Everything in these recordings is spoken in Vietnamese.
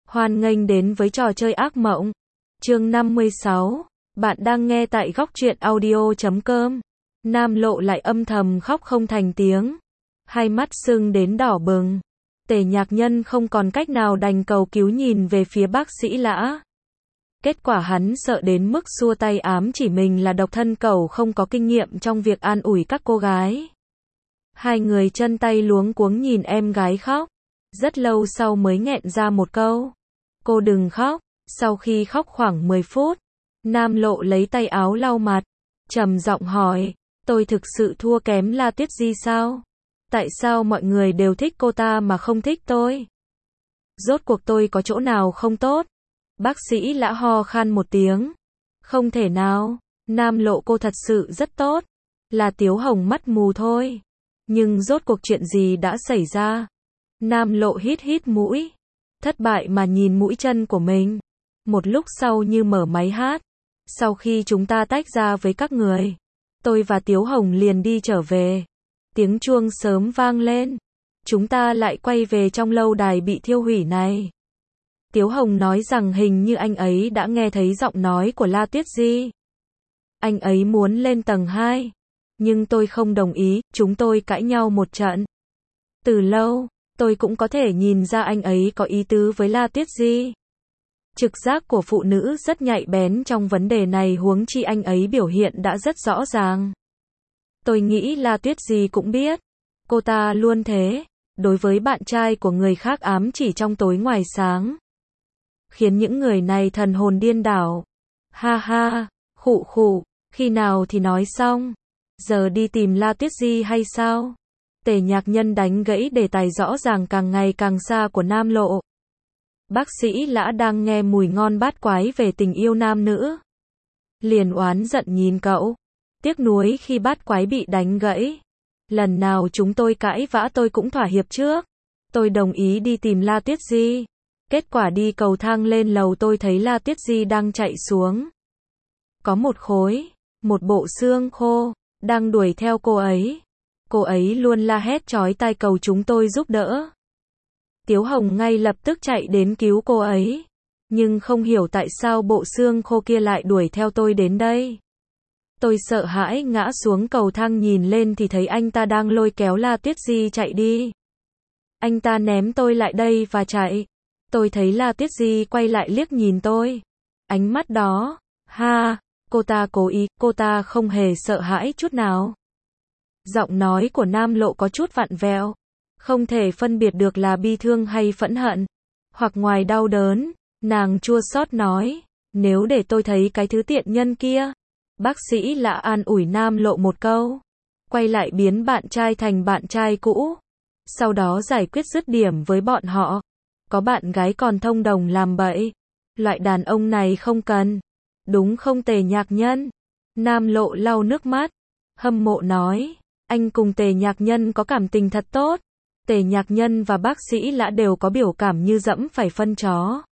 Hoan nghênh đến với trò chơi ác mộng. Chương 56. Bạn đang nghe tại góc truyện audio.com. Nam Lộ lại âm thầm khóc không thành tiếng. Hai mắt sưng đến đỏ bừng. Tề Nhạc Nhân không còn cách nào đành cầu cứu nhìn về phía bác sĩ Lã. Kết quả hắn sợ đến mức xua tay ám chỉ mình là độc thân cẩu không có kinh nghiệm trong việc an ủi các cô gái. Hai người chân tay luống cuống nhìn em gái khóc. Rất lâu sau mới nghẹn ra một câu. Cô đừng khóc. Sau khi khóc khoảng 10 phút, Nam Lộ lấy tay áo lau mặt, trầm giọng hỏi, tôi thực sự thua kém La Tuyết Di sao? Tại sao mọi người đều thích cô ta mà không thích tôi? Rốt cuộc tôi có chỗ nào không tốt? Bác sĩ Lã ho khan một tiếng. Không thể nào, Nam Lộ cô thật sự rất tốt. Là Tiếu Hồng mắt mù thôi. Nhưng rốt cuộc chuyện gì đã xảy ra? Nam Lộ hít hít mũi. Thất bại mà nhìn mũi chân của mình. Một lúc sau như mở máy hát. Sau khi chúng ta tách ra với các người, tôi và Tiếu Hồng liền đi trở về. Tiếng chuông sớm vang lên. Chúng ta lại quay về trong lâu đài bị thiêu hủy này. Tiếu Hồng nói rằng hình như anh ấy đã nghe thấy giọng nói của La Tuyết Di. Anh ấy muốn lên tầng 2. Nhưng tôi không đồng ý, chúng tôi cãi nhau một trận. Từ lâu, tôi cũng có thể nhìn ra anh ấy có ý tứ với La Tuyết Di. Trực giác của phụ nữ rất nhạy bén trong vấn đề này, huống chi anh ấy biểu hiện đã rất rõ ràng. Tôi nghĩ La Tuyết Di cũng biết. Cô ta luôn thế, đối với bạn trai của người khác ám chỉ trong tối ngoài sáng. Khiến những người này thần hồn điên đảo. Ha ha, khụ khụ, khi nào thì nói xong. Giờ đi tìm La Tuyết Di hay sao? Tề Nhạc Nhân đánh gãy đề tài rõ ràng càng ngày càng xa của Nam Lộ. Bác sĩ Lã đang nghe mùi ngon bát quái về tình yêu nam nữ. Liền oán giận nhìn cậu. Tiếc nuối khi bát quái bị đánh gãy. Lần nào chúng tôi cãi vã tôi cũng thỏa hiệp trước. Tôi đồng ý đi tìm La Tuyết Di. Kết quả đi cầu thang lên lầu tôi thấy La Tuyết Di đang chạy xuống. Có một bộ xương khô, đang đuổi theo cô ấy. Cô ấy luôn la hét chói tai cầu chúng tôi giúp đỡ. Tiếu Hồng ngay lập tức chạy đến cứu cô ấy. Nhưng không hiểu tại sao bộ xương khô kia lại đuổi theo tôi đến đây. Tôi sợ hãi ngã xuống cầu thang, nhìn lên thì thấy anh ta đang lôi kéo La Tuyết Di chạy đi. Anh ta ném tôi lại đây và chạy. Tôi thấy La Tuyết Di quay lại liếc nhìn tôi. Ánh mắt đó, cô ta cố ý, cô ta không hề sợ hãi chút nào. Giọng nói của Nam Lộ có chút vặn vẹo. Không thể phân biệt được là bi thương hay phẫn hận. Hoặc ngoài đau đớn, nàng chua xót nói. Nếu để tôi thấy cái thứ tiện nhân kia. Bác sĩ Lã an ủi Nam Lộ một câu. Quay lại biến bạn trai thành bạn trai cũ. Sau đó giải quyết dứt điểm với bọn họ. Có bạn gái còn thông đồng làm bậy. Loại đàn ông này không cần. Đúng không Tề Nhạc Nhân? Nam Lộ lau nước mắt. Hâm mộ nói. Anh cùng Tề Nhạc Nhân có cảm tình thật tốt. Tề Nhạc Nhân và bác sĩ Lã đều có biểu cảm như dẫm phải phân chó.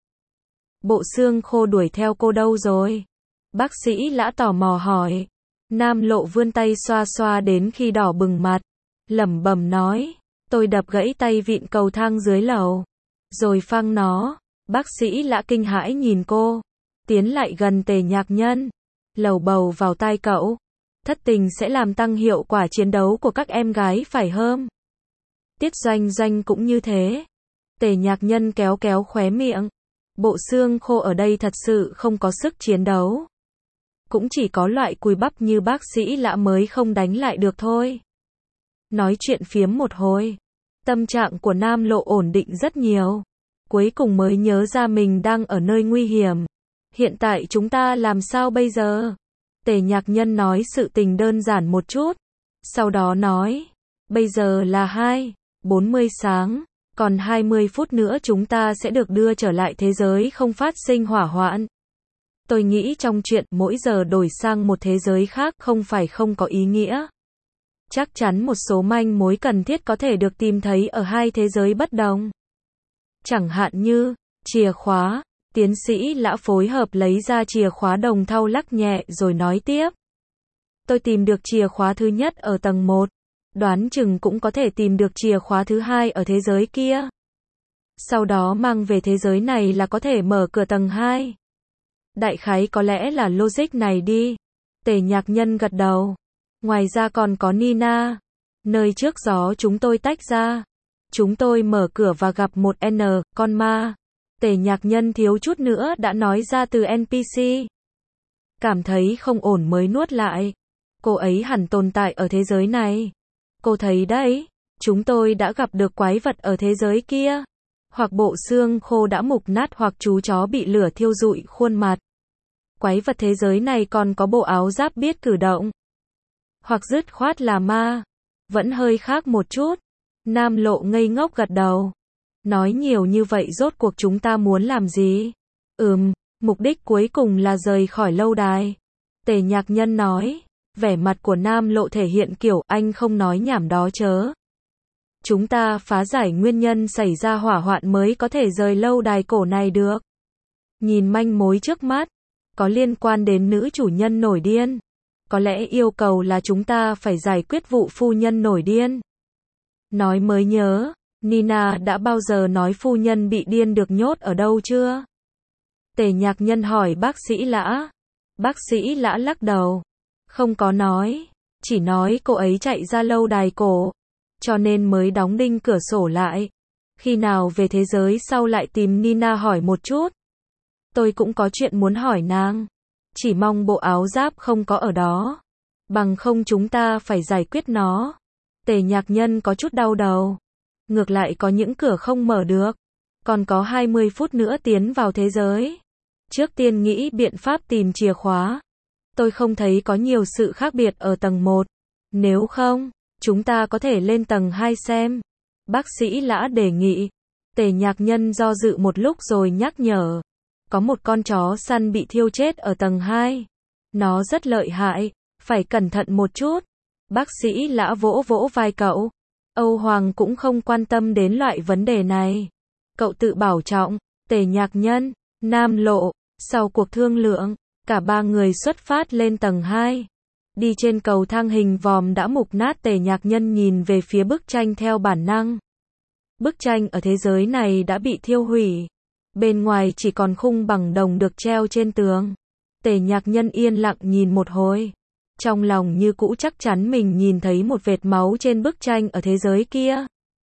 Bộ xương khô đuổi theo cô đâu rồi? Bác sĩ Lã tò mò hỏi. Nam Lộ vươn tay xoa xoa đến khi đỏ bừng mặt. Lẩm bẩm nói. Tôi đập gãy tay vịn cầu thang dưới lầu. Rồi phang nó. Bác sĩ Lã kinh hãi nhìn cô. Tiến lại gần Tề Nhạc Nhân. Lầu bầu vào tai cậu. Thất tình sẽ làm tăng hiệu quả chiến đấu của các em gái phải không? Tiết Doanh Doanh cũng như thế. Tề Nhạc Nhân kéo kéo khóe miệng. Bộ xương khô ở đây thật sự không có sức chiến đấu. Cũng chỉ có loại cùi bắp như bác sĩ Lã mới không đánh lại được thôi. Nói chuyện phiếm một hồi. Tâm trạng của Nam Lộ ổn định rất nhiều. Cuối cùng mới nhớ ra mình đang ở nơi nguy hiểm. Hiện tại chúng ta làm sao bây giờ? Tề Nhạc Nhân nói sự tình đơn giản một chút. Sau đó nói. Bây giờ là 2:40 sáng. Còn 20 phút nữa chúng ta sẽ được đưa trở lại thế giới không phát sinh hỏa hoạn. Tôi nghĩ trong chuyện mỗi giờ đổi sang một thế giới khác không phải không có ý nghĩa. Chắc chắn một số manh mối cần thiết có thể được tìm thấy ở hai thế giới bất đồng. Chẳng hạn như, chìa khóa. Tiến sĩ Lã phối hợp lấy ra chìa khóa đồng thau lắc nhẹ rồi nói tiếp. Tôi tìm được chìa khóa thứ nhất ở tầng 1. Đoán chừng cũng có thể tìm được chìa khóa thứ hai ở thế giới kia. sau đó mang về thế giới này là có thể mở cửa tầng 2. Đại khái có lẽ là logic này đi. Tề Nhạc Nhân gật đầu. Ngoài ra còn có Nina. Nơi trước gió chúng tôi tách ra. Chúng tôi mở cửa và gặp một con ma. Tề Nhạc Nhân thiếu chút nữa đã nói ra từ NPC. Cảm thấy không ổn mới nuốt lại. Cô ấy hẳn tồn tại ở thế giới này. Cô thấy đấy, chúng tôi đã gặp được quái vật ở thế giới kia. Hoặc bộ xương khô đã mục nát hoặc chú chó bị lửa thiêu rụi khuôn mặt. Quái vật thế giới này còn có bộ áo giáp biết cử động. Hoặc dứt khoát là ma. Vẫn hơi khác một chút. Nam Lộ ngây ngốc gật đầu. Nói nhiều như vậy rốt cuộc chúng ta muốn làm gì? Mục đích cuối cùng là rời khỏi lâu đài. Tề Nhạc Nhân nói. Vẻ mặt của Nam Lộ thể hiện kiểu anh không nói nhảm đó chớ. Chúng ta phá giải nguyên nhân xảy ra hỏa hoạn mới có thể rời lâu đài cổ này được. Nhìn manh mối trước mắt, có liên quan đến nữ chủ nhân nổi điên. Có lẽ yêu cầu là chúng ta phải giải quyết vụ phu nhân nổi điên. Nói mới nhớ, Nina đã bao giờ nói phu nhân bị điên được nhốt ở đâu chưa? Tề Nhạc Nhân hỏi bác sĩ Lã. Bác sĩ Lã lắc đầu. Không có nói. Chỉ nói cô ấy chạy ra lâu đài cổ. Cho nên mới đóng đinh cửa sổ lại. Khi nào về thế giới sau lại tìm Nina hỏi một chút. Tôi cũng có chuyện muốn hỏi nàng. Chỉ mong bộ áo giáp không có ở đó. Bằng không chúng ta phải giải quyết nó. Tề Nhạc Nhân có chút đau đầu. Ngược lại có những cửa không mở được. Còn có 20 phút nữa tiến vào thế giới. Trước tiên nghĩ biện pháp tìm chìa khóa. Tôi không thấy có nhiều sự khác biệt ở tầng 1. Nếu không, chúng ta có thể lên tầng 2 xem. Bác sĩ Lã đề nghị. Tề Nhạc Nhân do dự một lúc rồi nhắc nhở. Có một con chó săn bị thiêu chết ở tầng 2. Nó rất lợi hại, phải cẩn thận một chút. Bác sĩ Lã vỗ vỗ vai cậu. Âu Hoàng cũng không quan tâm đến loại vấn đề này. Cậu tự bảo trọng. Tề Nhạc Nhân, Nam Lộ. Sau cuộc thương lượng, cả ba người xuất phát lên tầng 2. Đi trên cầu thang hình vòm đã mục nát, Tề Nhạc Nhân nhìn về phía bức tranh theo bản năng. Bức tranh ở thế giới này đã bị thiêu hủy. Bên ngoài chỉ còn khung bằng đồng được treo trên tường. Tề Nhạc Nhân yên lặng nhìn một hồi. Trong lòng như cũ chắc chắn mình nhìn thấy một vệt máu trên bức tranh ở thế giới kia.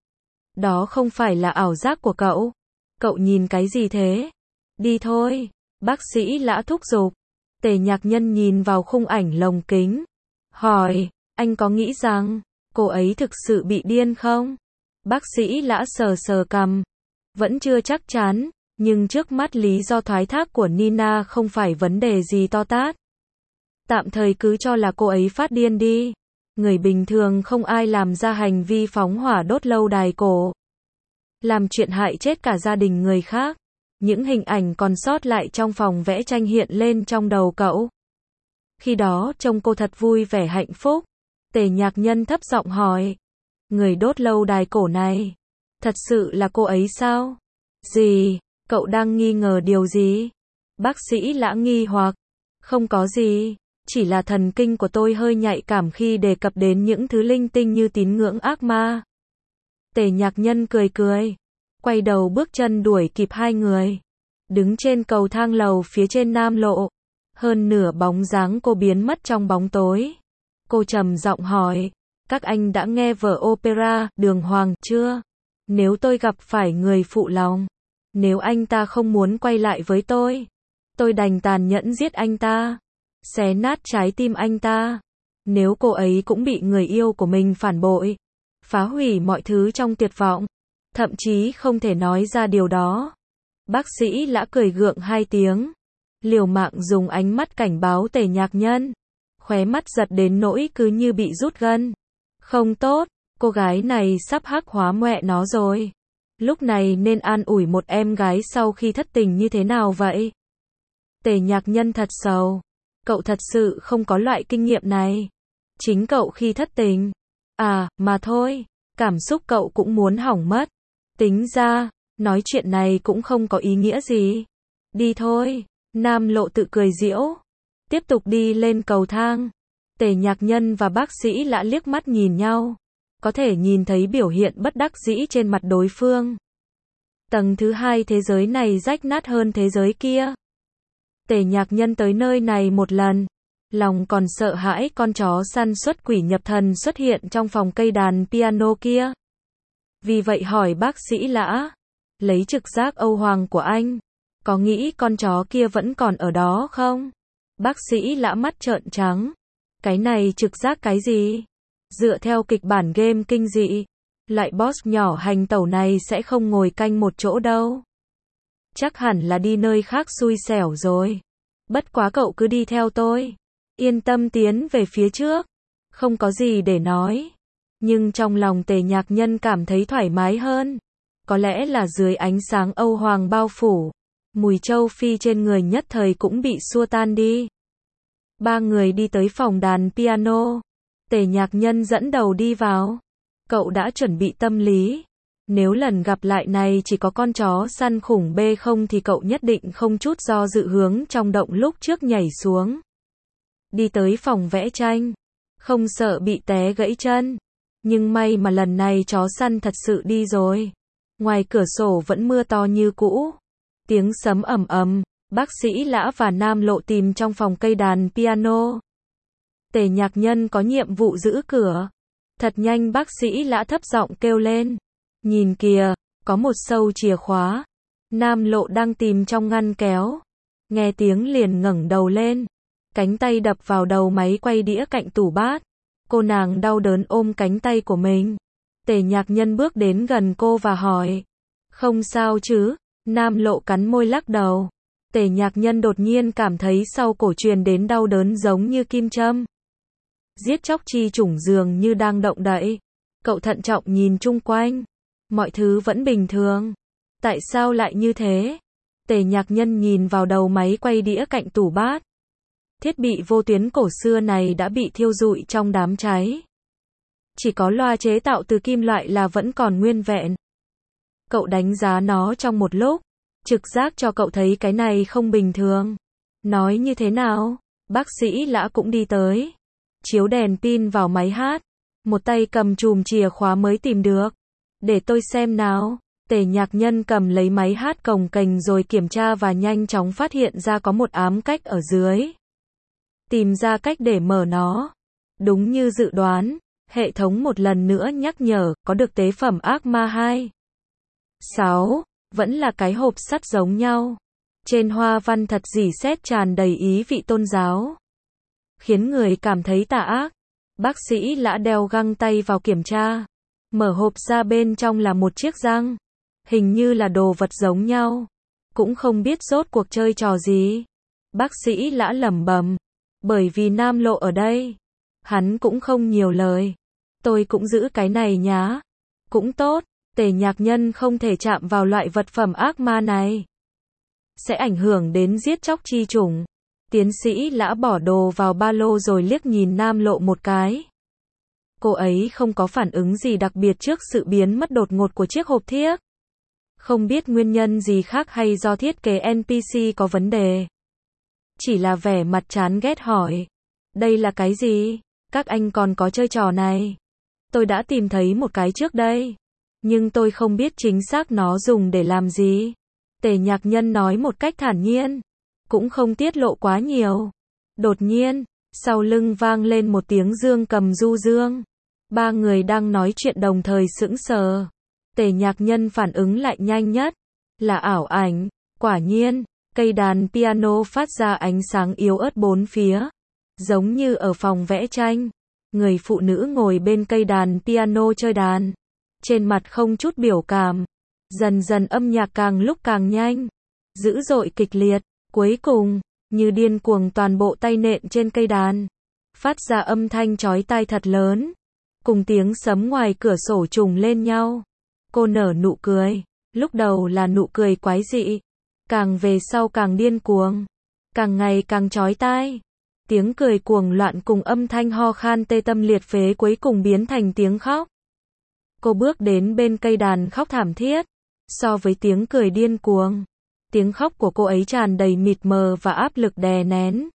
Đó không phải là ảo giác của cậu. Cậu nhìn cái gì thế? Đi thôi. Bác sĩ Lã thúc giục. Tề Nhạc Nhân nhìn vào khung ảnh lồng kính. Hỏi, anh có nghĩ rằng cô ấy thực sự bị điên không? Bác sĩ Lã sờ sờ cằm. Vẫn chưa chắc chắn, nhưng trước mắt lý do thoái thác của Nina không phải vấn đề gì to tát. Tạm thời cứ cho là cô ấy phát điên đi. Người bình thường không ai làm ra hành vi phóng hỏa đốt lâu đài cổ. Làm chuyện hại chết cả gia đình người khác. Những hình ảnh còn sót lại trong phòng vẽ tranh hiện lên trong đầu cậu. Khi đó trông cô thật vui vẻ hạnh phúc. Tề Nhạc Nhân thấp giọng hỏi. Người đốt lâu đài cổ này, thật sự là cô ấy sao? Gì? Cậu đang nghi ngờ điều gì? Bác sĩ Lã nghi hoặc. Không có gì. Chỉ là thần kinh của tôi hơi nhạy cảm khi đề cập đến những thứ linh tinh như tín ngưỡng ác ma. Tề Nhạc Nhân cười cười. Quay đầu bước chân đuổi kịp hai người. Đứng trên cầu thang lầu phía trên Nam Lộ. Hơn nửa bóng dáng cô biến mất trong bóng tối. Cô trầm giọng hỏi. Các anh đã nghe vở opera Đường Hoàng chưa? Nếu tôi gặp phải người phụ lòng. Nếu anh ta không muốn quay lại với tôi đành tàn nhẫn giết anh ta. Xé nát trái tim anh ta. Nếu cô ấy cũng bị người yêu của mình phản bội. Phá hủy mọi thứ trong tuyệt vọng. Thậm chí không thể nói ra điều đó. Bác sĩ Lã cười gượng hai tiếng. Liều mạng dùng ánh mắt cảnh báo Tề Nhạc Nhân. Khóe mắt giật đến nỗi cứ như bị rút gân. Không tốt, cô gái này sắp hắc hóa mẹ nó rồi. Lúc này nên an ủi một em gái sau khi thất tình như thế nào vậy? Tề Nhạc Nhân thật sầu. Cậu thật sự không có loại kinh nghiệm này. Chính cậu khi thất tình. À, mà thôi, cảm xúc cậu cũng muốn hỏng mất. Tính ra, nói chuyện này cũng không có ý nghĩa gì. Đi thôi, Nam Lộ tự cười giễu. Tiếp tục đi lên cầu thang. Tề Nhạc Nhân và bác sĩ Lã liếc mắt nhìn nhau. Có thể nhìn thấy biểu hiện bất đắc dĩ trên mặt đối phương. Tầng thứ hai thế giới này rách nát hơn thế giới kia. Tề Nhạc Nhân tới nơi này một lần, lòng còn sợ hãi con chó săn xuất quỷ nhập thần xuất hiện trong phòng cây đàn piano kia. Vì vậy hỏi bác sĩ Lã, lấy trực giác Âu Hoàng của anh, có nghĩ con chó kia vẫn còn ở đó không? Bác sĩ Lã mắt trợn trắng, cái này trực giác cái gì? Dựa theo kịch bản game kinh dị, loại boss nhỏ hành tẩu này sẽ không ngồi canh một chỗ đâu. Chắc hẳn là đi nơi khác xui xẻo rồi. Bất quá cậu cứ đi theo tôi, yên tâm tiến về phía trước, không có gì để nói. Nhưng trong lòng Tề Nhạc Nhân cảm thấy thoải mái hơn. Có lẽ là dưới ánh sáng Âu Hoàng bao phủ, mùi châu Phi trên người nhất thời cũng bị xua tan đi. Ba người đi tới phòng đàn piano. Tề Nhạc Nhân dẫn đầu đi vào. Cậu đã chuẩn bị tâm lý. Nếu lần gặp lại này chỉ có con chó săn khủng bê không thì cậu nhất định không chút do dự hướng trong động lúc trước nhảy xuống. Đi tới phòng vẽ tranh. Không sợ bị té gãy chân. Nhưng may mà lần này chó săn thật sự đi rồi. Ngoài cửa sổ vẫn mưa to như cũ. Tiếng sấm ầm ầm, bác sĩ Lã và Nam Lộ tìm trong phòng cây đàn piano. Tề Nhạc Nhân có nhiệm vụ giữ cửa. Thật nhanh bác sĩ Lã thấp giọng kêu lên. Nhìn kìa, có một sâu chìa khóa. Nam Lộ đang tìm trong ngăn kéo. Nghe tiếng liền ngẩng đầu lên. Cánh tay đập vào đầu máy quay đĩa cạnh tủ bát. Cô nàng đau đớn ôm cánh tay của mình. Tề Nhạc Nhân bước đến gần cô và hỏi. Không sao chứ? Nam Lộ cắn môi lắc đầu. Tề Nhạc Nhân đột nhiên cảm thấy sau cổ truyền đến đau đớn giống như kim châm. Giết chóc chi chủng dường như đang động đậy. Cậu thận trọng nhìn chung quanh. Mọi thứ vẫn bình thường. Tại sao lại như thế? Tề Nhạc Nhân nhìn vào đầu máy quay đĩa cạnh tủ bát. Thiết bị vô tuyến cổ xưa này đã bị thiêu rụi trong đám cháy. Chỉ có loa chế tạo từ kim loại là vẫn còn nguyên vẹn. Cậu đánh giá nó trong một lúc. Trực giác cho cậu thấy cái này không bình thường. Nói như thế nào? Bác sĩ Lã cũng đi tới. Chiếu đèn pin vào máy hát. Một tay cầm chùm chìa khóa mới tìm được. Để tôi xem nào. Tề Nhạc Nhân cầm lấy máy hát cồng kềnh rồi kiểm tra và nhanh chóng phát hiện ra có một ám cách ở dưới. Tìm ra cách để mở nó. Đúng như dự đoán, hệ thống một lần nữa nhắc nhở, có được tế phẩm ác ma 2. 6. Vẫn là cái hộp sắt giống nhau. Trên hoa văn thật rỉ sét tràn đầy ý vị tôn giáo. Khiến người cảm thấy tà ác. Bác sĩ Lã đeo găng tay vào kiểm tra. Mở hộp ra bên trong là một chiếc răng. Hình như là đồ vật giống nhau. Cũng không biết rốt cuộc chơi trò gì. Bác sĩ Lã lẩm bẩm. Bởi vì Nam Lộ ở đây. Hắn cũng không nhiều lời. Tôi cũng giữ cái này nhá. Cũng tốt. Tề Nhạc Nhân không thể chạm vào loại vật phẩm ác ma này. Sẽ ảnh hưởng đến giết chóc chi chủng. Tiến sĩ Lã bỏ đồ vào ba lô rồi liếc nhìn Nam Lộ một cái. Cô ấy không có phản ứng gì đặc biệt trước sự biến mất đột ngột của chiếc hộp thiếc. Không biết nguyên nhân gì khác hay do thiết kế NPC có vấn đề. Chỉ là vẻ mặt chán ghét hỏi. Đây là cái gì? Các anh còn có chơi trò này? Tôi đã tìm thấy một cái trước đây. Nhưng tôi không biết chính xác nó dùng để làm gì. Tề Nhạc Nhân nói một cách thản nhiên. Cũng không tiết lộ quá nhiều. Đột nhiên, sau lưng vang lên một tiếng dương cầm du dương. Ba người đang nói chuyện đồng thời sững sờ. Tề Nhạc Nhân phản ứng lại nhanh nhất. Là ảo ảnh. Quả nhiên, cây đàn piano phát ra ánh sáng yếu ớt bốn phía. Giống như ở phòng vẽ tranh. Người phụ nữ ngồi bên cây đàn piano chơi đàn. Trên mặt không chút biểu cảm. Dần dần âm nhạc càng lúc càng nhanh. Dữ dội kịch liệt. Cuối cùng, như điên cuồng toàn bộ tay nện trên cây đàn. Phát ra âm thanh chói tai thật lớn. Cùng tiếng sấm ngoài cửa sổ trùng lên nhau. Cô nở nụ cười. Lúc đầu là nụ cười quái dị. Càng về sau càng điên cuồng. Càng ngày càng chói tai. Tiếng cười cuồng loạn cùng âm thanh ho khan tê tâm liệt phế cuối cùng biến thành tiếng khóc. Cô bước đến bên cây đàn khóc thảm thiết. So với tiếng cười điên cuồng, tiếng khóc của cô ấy tràn đầy mịt mờ và áp lực đè nén.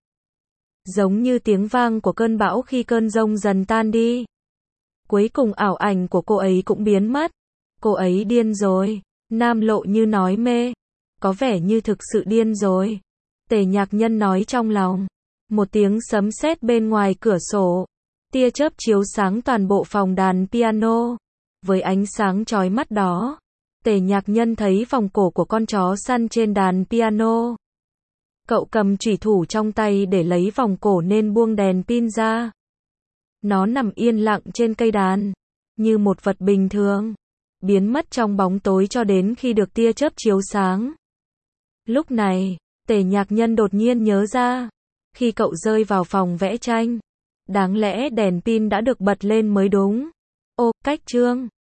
Giống như tiếng vang của cơn bão khi cơn giông dần tan đi. Cuối cùng ảo ảnh của cô ấy cũng biến mất. Cô ấy điên rồi. Nam Lộ như nói mê. Có vẻ như thực sự điên rồi. Tề Nhạc Nhân nói trong lòng. Một tiếng sấm sét bên ngoài cửa sổ. Tia chớp chiếu sáng toàn bộ phòng đàn piano. Với ánh sáng chói mắt đó, Tề Nhạc Nhân thấy vòng cổ của con chó săn trên đàn piano. Cậu cầm chủy thủ trong tay để lấy vòng cổ nên buông đèn pin ra. Nó nằm yên lặng trên cây đàn, như một vật bình thường, biến mất trong bóng tối cho đến khi được tia chớp chiếu sáng. Lúc này, Tề Nhạc Nhân đột nhiên nhớ ra, khi cậu rơi vào phòng vẽ tranh, đáng lẽ đèn pin đã được bật lên mới đúng. Ô, cách Trương